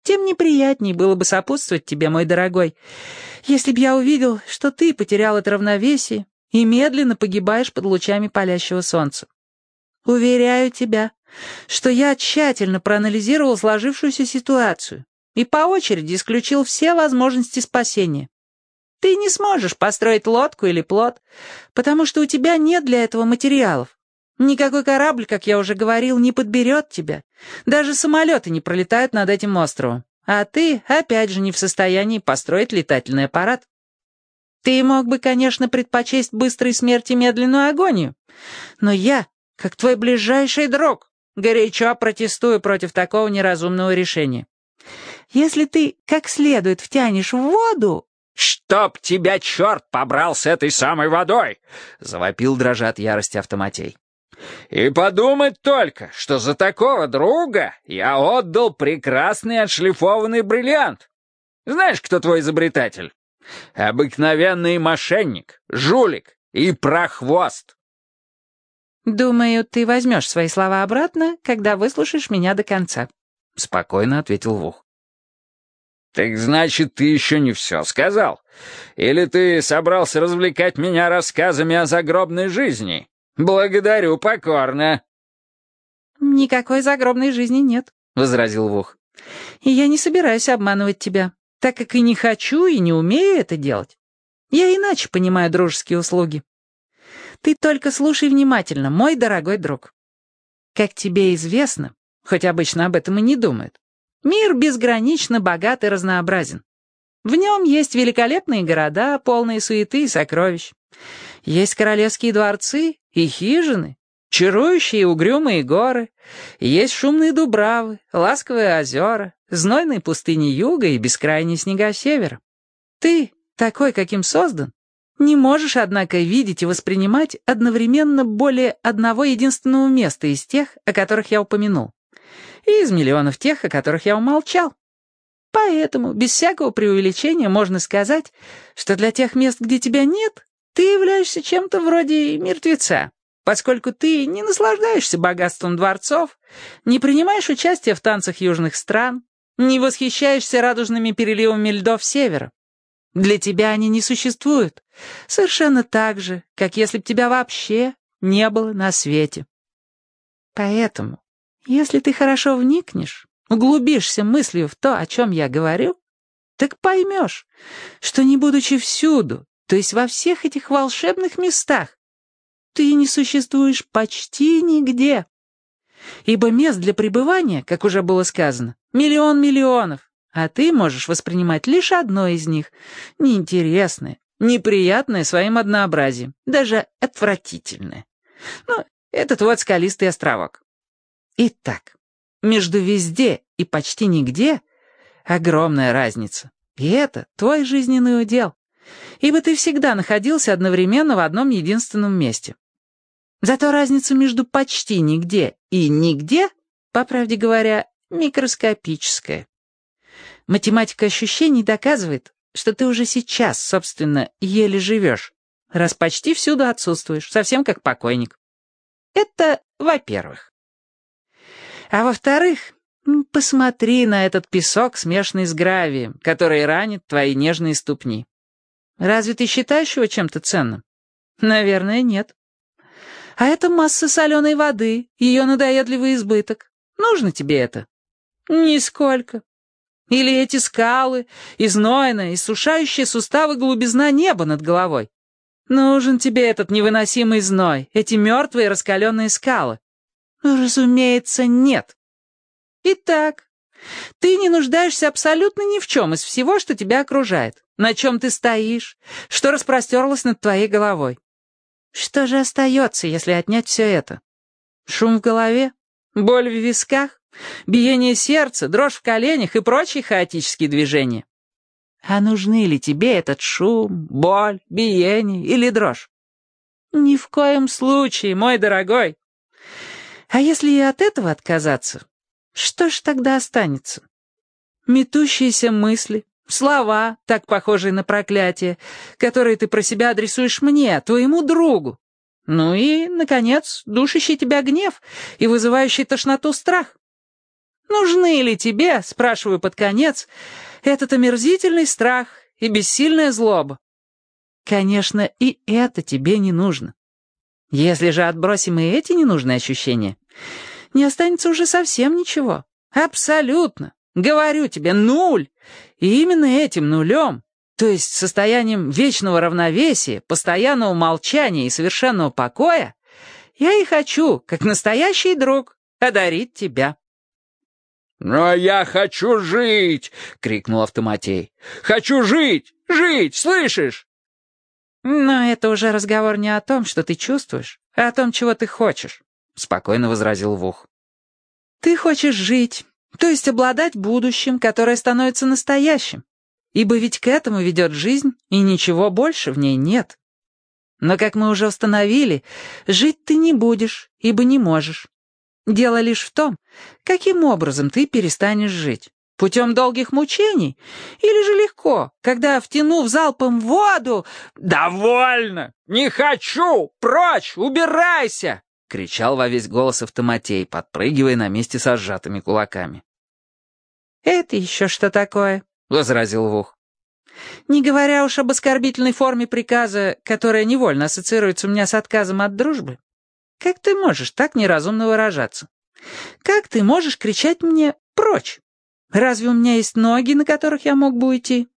Тем неприятней было бы сопутствовать тебе, мой дорогой, если б я увидел, что ты потерял это равновесие и медленно погибаешь под лучами палящего солнца. Уверяю тебя, что я тщательно проанализировал сложившуюся ситуацию и по очереди исключил все возможности спасения. Ты не сможешь построить лодку или плот, потому что у тебя нет для этого материалов. Никакой корабль, как я уже говорил, не подберет тебя. Даже самолеты не пролетают над этим островом. А ты, опять же, не в состоянии построить летательный аппарат. Ты мог бы, конечно, предпочесть быстрой смерти медленную агонию. Но я, как твой ближайший друг, горячо протестую против такого неразумного решения. Если ты как следует втянешь в воду... «Чтоб тебя черт побрал с этой самой водой!» — завопил, дрожа от ярости Автоматей. «И подумать только, что за такого друга я отдал прекрасный отшлифованный бриллиант. Знаешь, кто твой изобретатель? Обыкновенный мошенник, жулик и прохвост». «Думаю, ты возьмешь свои слова обратно, когда выслушаешь меня до конца», — спокойно ответил Вух. «Так значит, ты еще не все сказал? Или ты собрался развлекать меня рассказами о загробной жизни? Благодарю покорно». «Никакой загробной жизни нет», — возразил Вух. «И я не собираюсь обманывать тебя, так как и не хочу, и не умею это делать. Я иначе понимаю дружеские услуги. Ты только слушай внимательно, мой дорогой друг. Как тебе известно, хоть обычно об этом и не думают, мир безгранично богат и разнообразен. В нем есть великолепные города, полные суеты и сокровищ. Есть королевские дворцы и хижины, чарующие и угрюмые горы. Есть шумные дубравы, ласковые озера, знойные пустыни юга и бескрайние снега севера. Ты, такой, каким создан, не можешь, однако, видеть и воспринимать одновременно более одного единственного места из тех, о которых я упомянул, и из миллионов тех, о которых я умолчал. Поэтому, без всякого преувеличения, можно сказать, что для тех мест, где тебя нет, ты являешься чем-то вроде мертвеца, поскольку ты не наслаждаешься богатством дворцов, не принимаешь участия в танцах южных стран, не восхищаешься радужными переливами льдов севера. Для тебя они не существуют, совершенно так же, как если б тебя вообще не было на свете. Поэтому, если ты хорошо вникнешь, углубишься мыслью в то, о чем я говорю, так поймешь, что не будучи всюду, то есть во всех этих волшебных местах, ты не существуешь почти нигде. Ибо мест для пребывания, как уже было сказано, миллион миллионов, а ты можешь воспринимать лишь одно из них, неинтересное, неприятное своим однообразием, даже отвратительное. Ну, этот вот скалистый островок. Итак, между везде и почти нигде огромная разница. И это твой жизненный удел, ибо ты всегда находился одновременно в одном единственном месте. Зато разница между почти нигде и нигде, по правде говоря, микроскопическая. Математика ощущений доказывает, что ты уже сейчас, собственно, еле живешь, раз почти всюду отсутствуешь, совсем как покойник. Это во-первых. А во-вторых, посмотри на этот песок, смешанный с гравием, который ранит твои нежные ступни. Разве ты считаешь его чем-то ценным? Наверное, нет. А это масса соленой воды, ее надоедливый избыток. Нужно тебе это? Нисколько. Или эти скалы, изнойная, иссушающая суставы глубизна неба над головой. Нужен тебе этот невыносимый зной, эти мертвые раскаленные скалы? Разумеется, нет. Итак, ты не нуждаешься абсолютно ни в чем из всего, что тебя окружает, на чем ты стоишь, что распростерлось над твоей головой. Что же остается, если отнять все это? Шум в голове? Боль в висках? Биение сердца, дрожь в коленях и прочие хаотические движения? А нужны ли тебе этот шум, боль, биение или дрожь? Ни в коем случае, мой дорогой. А если и от этого отказаться, что ж тогда останется? Метущиеся мысли, слова, так похожие на проклятие, которые ты про себя адресуешь мне, твоему другу. Ну и, наконец, душащий тебя гнев и вызывающий тошноту страх. Нужны ли тебе, спрашиваю под конец, этот омерзительный страх и бессильная злоба? Конечно, и это тебе не нужно. Если же отбросим и эти ненужные ощущения, не останется уже совсем ничего. Абсолютно. Говорю тебе, нуль. И именно этим нулем, то есть состоянием вечного равновесия, постоянного молчания и совершенного покоя, я и хочу, как настоящий друг, одарить тебя. «Но я хочу жить!» — крикнул Автоматей. «Хочу жить! Жить! Слышишь?» «Но это уже разговор не о том, что ты чувствуешь, а о том, чего ты хочешь», — спокойно возразил Вух. «Ты хочешь жить, то есть обладать будущим, которое становится настоящим, ибо ведь к этому ведет жизнь, и ничего больше в ней нет. Но, как мы уже установили, жить ты не будешь, ибо не можешь. Дело лишь в том, каким образом ты перестанешь жить. Путем долгих мучений? Или же легко, когда, втянув залпом воду...» «Довольно! Не хочу! Прочь! Убирайся!» — кричал во весь голос Автоматей, подпрыгивая на месте со сжатыми кулаками. «Это еще что такое?» — возразил Вух. «Не говоря уж об оскорбительной форме приказа, которая невольно ассоциируется у меня с отказом от дружбы. Как ты можешь так неразумно выражаться? Как ты можешь кричать мне «прочь»? Разве у меня есть ноги, на которых я мог бы уйти?